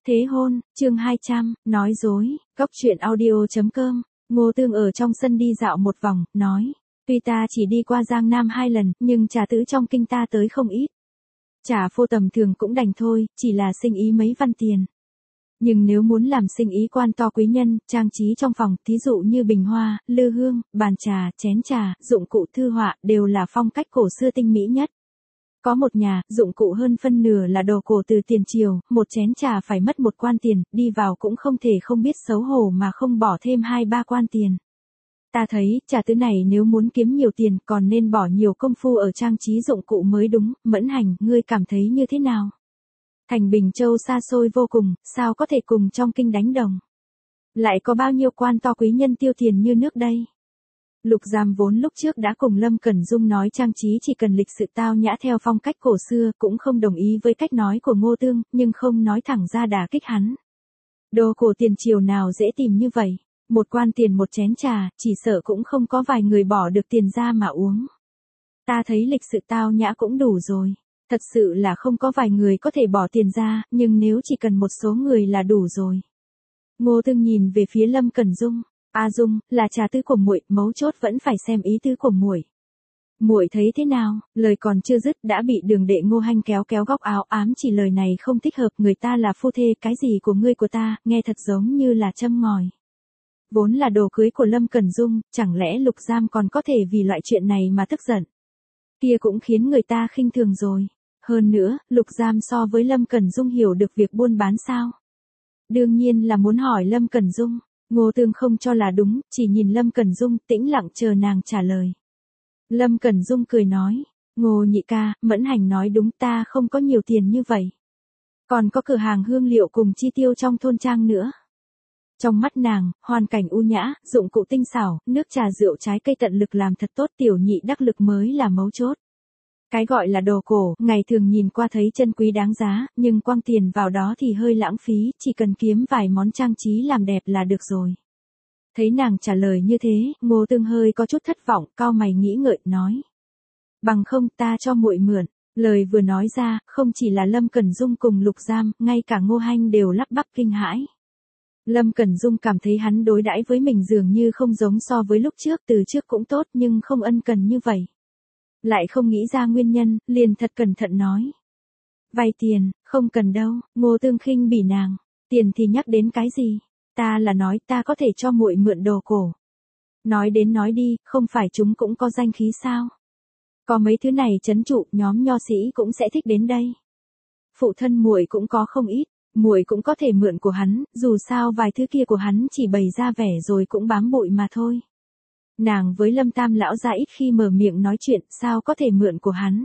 Thế hôn, chương 200, nói dối, góc truyện audio.com, Ngô Tương ở trong sân đi dạo một vòng, nói, tuy ta chỉ đi qua Giang Nam 2 lần, nhưng trà tứ trong kinh ta tới không ít. Trà phô tầm thường cũng đành thôi, chỉ là sinh ý mấy văn tiền. Nhưng nếu muốn làm sinh ý quan to quý nhân, trang trí trong phòng, thí dụ như bình hoa, lư hương, bàn trà, chén trà, dụng cụ thư họa, đều là phong cách cổ xưa tinh mỹ nhất. Có một nhà, dụng cụ hơn phân nửa là đồ cổ từ tiền triều, một chén trà phải mất 1 quan tiền, đi vào cũng không thể không biết xấu hổ mà không bỏ thêm 2-3 quan tiền. Ta thấy, trà tứ này nếu muốn kiếm nhiều tiền còn nên bỏ nhiều công phu ở trang trí dụng cụ mới đúng. Mẫn Hành, ngươi cảm thấy như thế nào? Thành Bình Châu xa xôi vô cùng, sao có thể cùng trong kinh đánh đồng? Lại có bao nhiêu quan to quý nhân tiêu tiền như nước đây? Lục Giam vốn lúc trước đã cùng Lâm Cẩn Dung nói trang trí chỉ cần lịch sự tao nhã theo phong cách cổ xưa, cũng không đồng ý với cách nói của Ngô Tương, nhưng không nói thẳng ra đả kích hắn. Đồ cổ tiền triều nào dễ tìm như vậy? 1 quan tiền 1 chén trà, chỉ sợ cũng không có vài người bỏ được tiền ra mà uống. Ta thấy lịch sự tao nhã cũng đủ rồi. Thật sự là không có vài người có thể bỏ tiền ra, nhưng nếu chỉ cần một số người là đủ rồi. Ngô Tương nhìn về phía Lâm Cẩn Dung. A Dung, là trà tứ của muội, mấu chốt vẫn phải xem ý tứ của muội. Muội thấy thế nào? Lời còn chưa dứt đã bị Đường Đệ Ngô Hanh kéo kéo góc áo, ám chỉ lời này không thích hợp, người ta là phu thê, cái gì của ngươi của ta, nghe thật giống như là châm ngòi. Vốn là đồ cưới của Lâm Cẩn Dung, chẳng lẽ Lục Giam còn có thể vì loại chuyện này mà tức giận? Kia cũng khiến người ta khinh thường rồi. Hơn nữa, Lục Giam so với Lâm Cẩn Dung hiểu được việc buôn bán sao? Đương nhiên là muốn hỏi Lâm Cẩn Dung. Ngô Tương không cho là đúng, chỉ nhìn Lâm Cẩn Dung, tĩnh lặng chờ nàng trả lời. Lâm Cẩn Dung cười nói, Ngô nhị ca, Mẫn Hành nói đúng, ta không có nhiều tiền như vậy. Còn có cửa hàng hương liệu cùng chi tiêu trong thôn trang nữa. Trong mắt nàng, hoàn cảnh u nhã, dụng cụ tinh xảo, nước trà rượu trái cây tận lực làm thật tốt, tiểu nhị đắc lực mới là mấu chốt. Cái gọi là đồ cổ, ngày thường nhìn qua thấy chân quý đáng giá, nhưng quăng tiền vào đó thì hơi lãng phí, chỉ cần kiếm vài món trang trí làm đẹp là được rồi. Thấy nàng trả lời như thế, Ngô Tương hơi có chút thất vọng, cau mày nghĩ ngợi, nói. Bằng không ta cho muội mượn. Lời vừa nói ra, không chỉ là Lâm Cẩn Dung cùng Lục Giam, ngay cả Ngô Hanh đều lắp bắp kinh hãi. Lâm Cẩn Dung cảm thấy hắn đối đãi với mình dường như không giống so với lúc trước, từ trước cũng tốt nhưng không ân cần như vậy. Lại không nghĩ ra nguyên nhân, liền thật cẩn thận nói. Vay tiền, không cần đâu. Ngô Tương khinh bỉ nàng. Tiền thì nhắc đến cái gì? Ta là nói ta có thể cho muội mượn đồ cổ. Nói đến nói đi, không phải chúng cũng có danh khí sao? Có mấy thứ này trấn trụ, nhóm nho sĩ cũng sẽ thích đến đây. Phụ thân muội cũng có không ít, muội cũng có thể mượn của hắn, dù sao vài thứ kia của hắn chỉ bày ra vẻ rồi cũng bám bụi mà thôi. Nàng với Lâm Tam lão gia ít khi mở miệng nói chuyện, sao có thể mượn của hắn.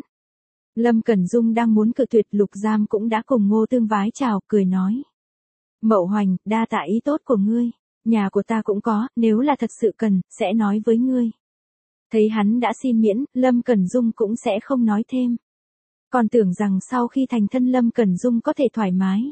Lâm Cẩn Dung đang muốn cự tuyệt, Lục Giam cũng đã cùng Ngô Tương vái chào, cười nói. Mậu Hoành, đa tạ ý tốt của ngươi, nhà của ta cũng có, nếu là thật sự cần, sẽ nói với ngươi. Thấy hắn đã xin miễn, Lâm Cẩn Dung cũng sẽ không nói thêm. Còn tưởng rằng sau khi thành thân Lâm Cẩn Dung có thể thoải mái.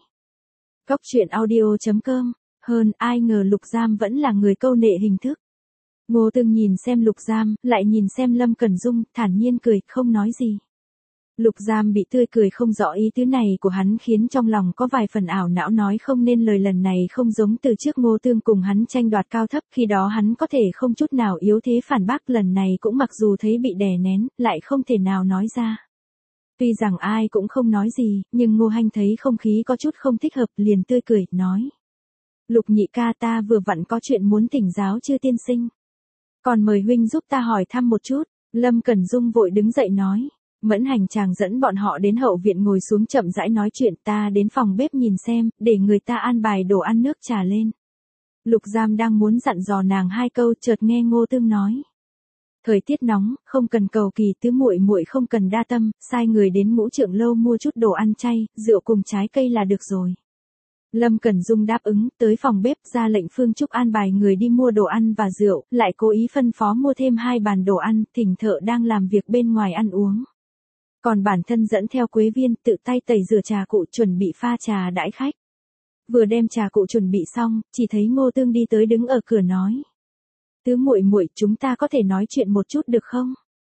Góc truyện audio.com, hơn ai ngờ Lục Giam vẫn là người câu nệ hình thức. Ngô Tương nhìn xem Lục Giam, lại nhìn xem Lâm Cẩn Dung, thản nhiên cười, không nói gì. Lục Giam bị tươi cười không rõ ý tứ này của hắn khiến trong lòng có vài phần ảo não, nói không nên lời. Lần này không giống từ trước Ngô Tương cùng hắn tranh đoạt cao thấp, khi đó hắn có thể không chút nào yếu thế phản bác, lần này cũng mặc dù thấy bị đè nén, lại không thể nào nói ra. Tuy rằng ai cũng không nói gì, nhưng Ngô Hanh thấy không khí có chút không thích hợp, liền tươi cười, nói. Lục nhị ca, ta vừa vặn có chuyện muốn thỉnh giáo Chư tiên sinh. Còn mời huynh giúp ta hỏi thăm một chút. Lâm Cẩn Dung vội đứng dậy nói. Mẫn Hành chàng dẫn bọn họ đến hậu viện ngồi xuống chậm rãi nói chuyện, ta đến phòng bếp nhìn xem, để người ta an bài đồ ăn nước trà lên. Lục Giam đang muốn dặn dò nàng 2 câu, chợt nghe Ngô Tương nói. Thời tiết nóng, không cần cầu kỳ, tứ muội muội không cần đa tâm, sai người đến Ngũ Trượng lâu mua chút đồ ăn chay, rượu cùng trái cây là được rồi. Lâm Cẩn Dung đáp ứng, tới phòng bếp ra lệnh Phương Trúc an bài người đi mua đồ ăn và rượu, lại cố ý phân phó mua thêm 2 bàn đồ ăn, thỉnh thợ đang làm việc bên ngoài ăn uống. Còn bản thân dẫn theo Quế Viên, tự tay tẩy rửa trà cụ, chuẩn bị pha trà đãi khách. Vừa đem trà cụ chuẩn bị xong, chỉ thấy Ngô Tương đi tới đứng ở cửa nói. Tứ muội muội, chúng ta có thể nói chuyện một chút được không?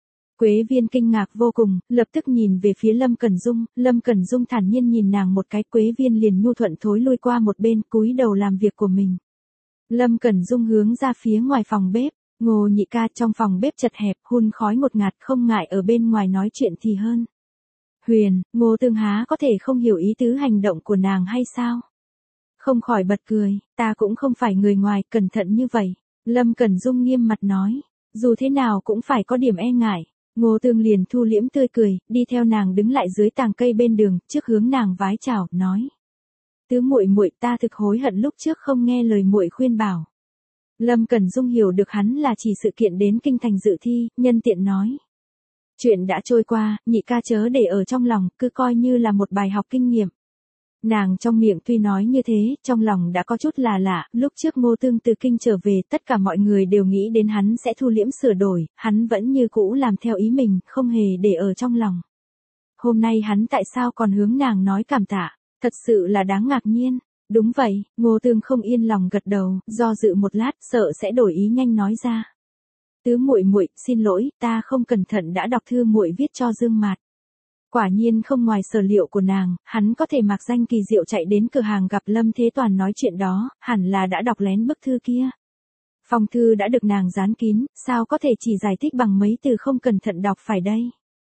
Quế Viên kinh ngạc vô cùng, lập tức nhìn về phía Lâm Cẩn Dung, Lâm Cẩn Dung thản nhiên nhìn nàng một cái, Quế Viên liền nhu thuận thối lui qua một bên, cúi đầu làm việc của mình. Lâm Cẩn Dung hướng ra phía ngoài phòng bếp, Ngô Nhị Ca trong phòng bếp chật hẹp, hun khói một ngạt, không ngại ở bên ngoài nói chuyện thì hơn. Huyền, Ngô Tương há có thể không hiểu ý tứ hành động của nàng hay sao? Không khỏi bật cười, ta cũng không phải người ngoài, cẩn thận như vậy. Lâm Cẩn Dung nghiêm mặt nói, dù thế nào cũng phải có điểm e ngại. Ngô Tương liền thu liễm tươi cười, đi theo nàng đứng lại dưới tàng cây bên đường, trước hướng nàng vái chào, nói: "Tứ muội muội, ta thực hối hận lúc trước không nghe lời muội khuyên bảo." Lâm Cẩn Dung hiểu được hắn là chỉ sự kiện đến kinh thành dự thi, nhân tiện nói: "Chuyện đã trôi qua, Nhị ca chớ để ở trong lòng, cứ coi như là một bài học kinh nghiệm." Nàng trong miệng tuy nói như thế, trong lòng đã có chút là lạ, lúc trước Ngô Tương từ kinh trở về, tất cả mọi người đều nghĩ đến hắn sẽ thu liễm sửa đổi, hắn vẫn như cũ làm theo ý mình, không hề để ở trong lòng. Hôm nay hắn tại sao còn hướng nàng nói cảm tạ, thật sự là đáng ngạc nhiên. Đúng vậy, Ngô Tương không yên lòng gật đầu, do dự một lát, sợ sẽ đổi ý nhanh nói ra. Tứ muội muội, xin lỗi, ta không cẩn thận đã đọc thư muội viết cho Dương Mạt. Quả nhiên không ngoài sở liệu của nàng, hắn có thể mặc danh kỳ diệu chạy đến cửa hàng gặp Lâm Thế Toàn nói chuyện đó, hẳn là đã đọc lén bức thư kia. Phong thư đã được nàng dán kín, sao có thể chỉ giải thích bằng mấy từ không cẩn thận đọc phải đây.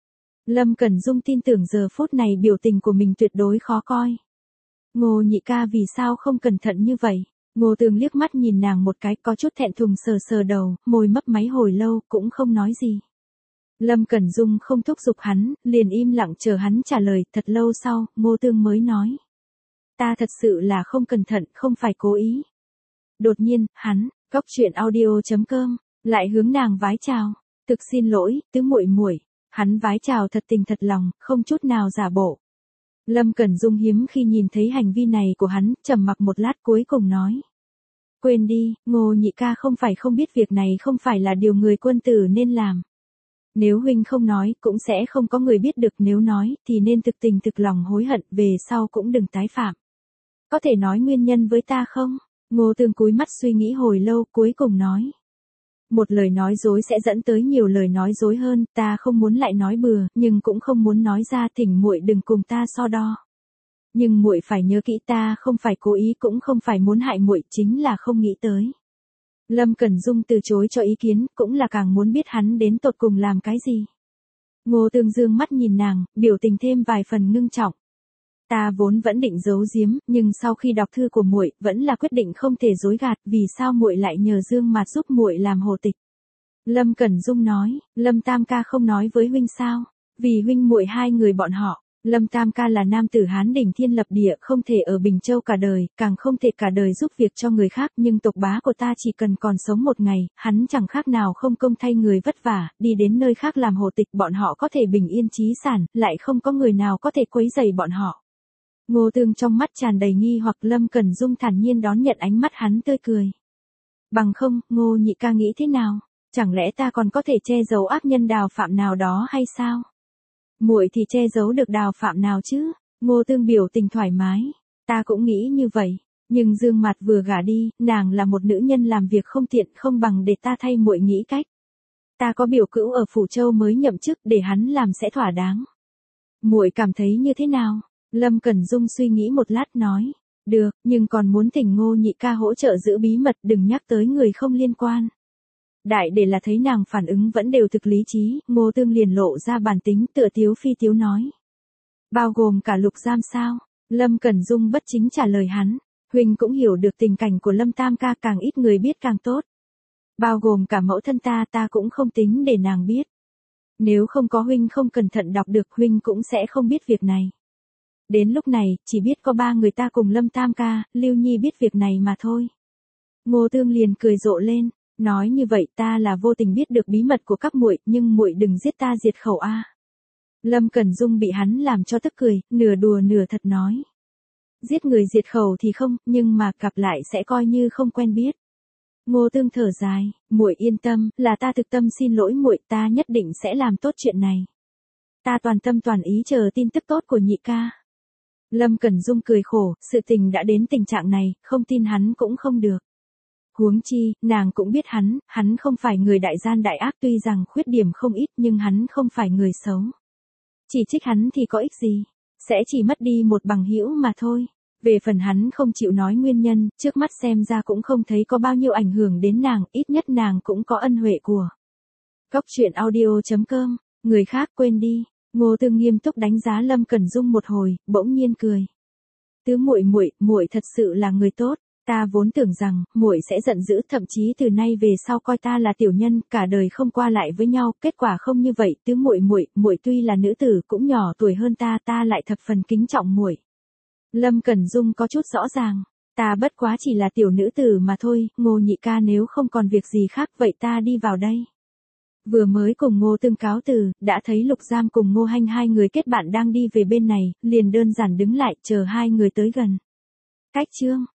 Lâm Cẩn Dung tin tưởng giờ phút này biểu tình của mình tuyệt đối khó coi. Ngô Nhị Ca vì sao không cẩn thận như vậy? Ngô Tương liếc mắt nhìn nàng một cái, có chút thẹn thùng sờ sờ đầu, môi mấp máy hồi lâu, cũng không nói gì. Lâm Cẩn Dung không thúc giục hắn, liền im lặng chờ hắn trả lời, thật lâu sau, Ngô Tương mới nói. Ta thật sự là không cẩn thận, không phải cố ý. Đột nhiên, hắn, góc chuyện audio.com, lại hướng nàng vái chào. Thực xin lỗi, tứ muội muội. Hắn vái chào thật tình thật lòng, không chút nào giả bộ. Lâm Cẩn Dung hiếm khi nhìn thấy hành vi này của hắn, trầm mặc một lát cuối cùng nói. Quên đi, Ngô Nhị Ca không phải không biết việc này không phải là điều người quân tử nên làm. Nếu huynh không nói, cũng sẽ không có người biết được, nếu nói, thì nên thực tình thực lòng hối hận, về sau cũng đừng tái phạm. Có thể nói nguyên nhân với ta không? Ngô Tương cúi mắt suy nghĩ hồi lâu, cuối cùng nói. Một lời nói dối sẽ dẫn tới nhiều lời nói dối hơn, ta không muốn lại nói bừa, nhưng cũng không muốn nói ra, thỉnh muội đừng cùng ta so đo. Nhưng muội phải nhớ kỹ, ta không phải cố ý, cũng không phải muốn hại muội, chính là không nghĩ tới. Lâm Cẩn Dung từ chối cho ý kiến, cũng là càng muốn biết hắn đến tột cùng làm cái gì. Ngô Tương dương mắt nhìn nàng, biểu tình thêm vài phần ngưng trọng. Ta vốn vẫn định giấu giếm, nhưng sau khi đọc thư của muội, vẫn là quyết định không thể dối gạt, vì sao muội lại nhờ Dương Mạt giúp muội làm hồ tịch? Lâm Cẩn Dung nói, Lâm Tam ca không nói với huynh sao? Vì huynh muội hai người bọn họ, Lâm Tam ca là nam tử Hán đỉnh thiên lập địa, không thể ở Bình Châu cả đời, càng không thể cả đời giúp việc cho người khác, nhưng tộc bá của ta chỉ cần còn sống một ngày, hắn chẳng khác nào không công thay người vất vả, đi đến nơi khác làm hồ tịch, bọn họ có thể bình yên chí sản, lại không có người nào có thể quấy rầy bọn họ. Ngô Tương trong mắt tràn đầy nghi hoặc, Lâm Cẩn Dung thản nhiên đón nhận ánh mắt hắn tươi cười. Bằng không, Ngô Nhị Ca nghĩ thế nào? Chẳng lẽ ta còn có thể che giấu ác nhân Đào Phạm nào đó hay sao? Muội thì che giấu được Đào Phạm nào chứ? Ngô Tương biểu tình thoải mái. Ta cũng nghĩ như vậy, nhưng Dương Mạt vừa gả đi, nàng là một nữ nhân làm việc không tiện, không bằng để ta thay muội nghĩ cách. Ta có biểu cữu ở Phủ Châu mới nhậm chức, để hắn làm sẽ thỏa đáng. Muội cảm thấy như thế nào? Lâm Cẩn Dung suy nghĩ một lát nói, được, nhưng còn muốn thỉnh Ngô Nhị Ca hỗ trợ giữ bí mật, đừng nhắc tới người không liên quan. Đại để là thấy nàng phản ứng vẫn đều thực lý trí, Ngô Tương liền lộ ra bản tính, tựa tiếu phi tiếu nói. Bao gồm cả Lục Giam sao? Lâm Cẩn Dung bất chính trả lời hắn, huynh cũng hiểu được tình cảnh của Lâm Tam ca, càng ít người biết càng tốt. Bao gồm cả mẫu thân ta cũng không tính để nàng biết. Nếu không có huynh không cẩn thận đọc được, huynh cũng sẽ không biết việc này. Đến lúc này, chỉ biết có ba người ta cùng Lâm Tam ca, Lưu Nhi biết việc này mà thôi. Ngô Tương liền cười rộ lên, nói như vậy ta là vô tình biết được bí mật của các muội, nhưng muội đừng giết ta diệt khẩu a. Lâm Cẩn Dung bị hắn làm cho tức cười, nửa đùa nửa thật nói. Giết người diệt khẩu thì không, nhưng mà gặp lại sẽ coi như không quen biết. Ngô Tương thở dài, muội yên tâm, là ta thực tâm xin lỗi muội, ta nhất định sẽ làm tốt chuyện này. Ta toàn tâm toàn ý chờ tin tức tốt của Nhị Ca. Lâm Cẩn Dung cười khổ, sự tình đã đến tình trạng này, không tin hắn cũng không được. Huống chi, nàng cũng biết hắn không phải người đại gian đại ác, tuy rằng khuyết điểm không ít nhưng hắn không phải người xấu. Chỉ trích hắn thì có ích gì, sẽ chỉ mất đi một bằng hữu mà thôi. Về phần hắn không chịu nói nguyên nhân, trước mắt xem ra cũng không thấy có bao nhiêu ảnh hưởng đến nàng, ít nhất nàng cũng có ân huệ của. Góc truyện audio.com, người khác quên đi. Ngô Tương nghiêm túc đánh giá Lâm Cẩn Dung một hồi, bỗng nhiên cười. Tứ muội muội thật sự là người tốt, ta vốn tưởng rằng muội sẽ giận dữ, thậm chí từ nay về sau coi ta là tiểu nhân, cả đời không qua lại với nhau, kết quả không như vậy, tứ muội tuy là nữ tử cũng nhỏ tuổi hơn ta lại thập phần kính trọng muội. Lâm Cẩn Dung có chút rõ ràng, ta bất quá chỉ là tiểu nữ tử mà thôi, Ngô nhị ca nếu không còn việc gì khác vậy ta đi vào đây. Vừa mới cùng Ngô Tương cáo từ, đã thấy Lục Giam cùng Ngô Hanh hai người kết bạn đang đi về bên này, liền đơn giản đứng lại chờ hai người tới gần. Cách chương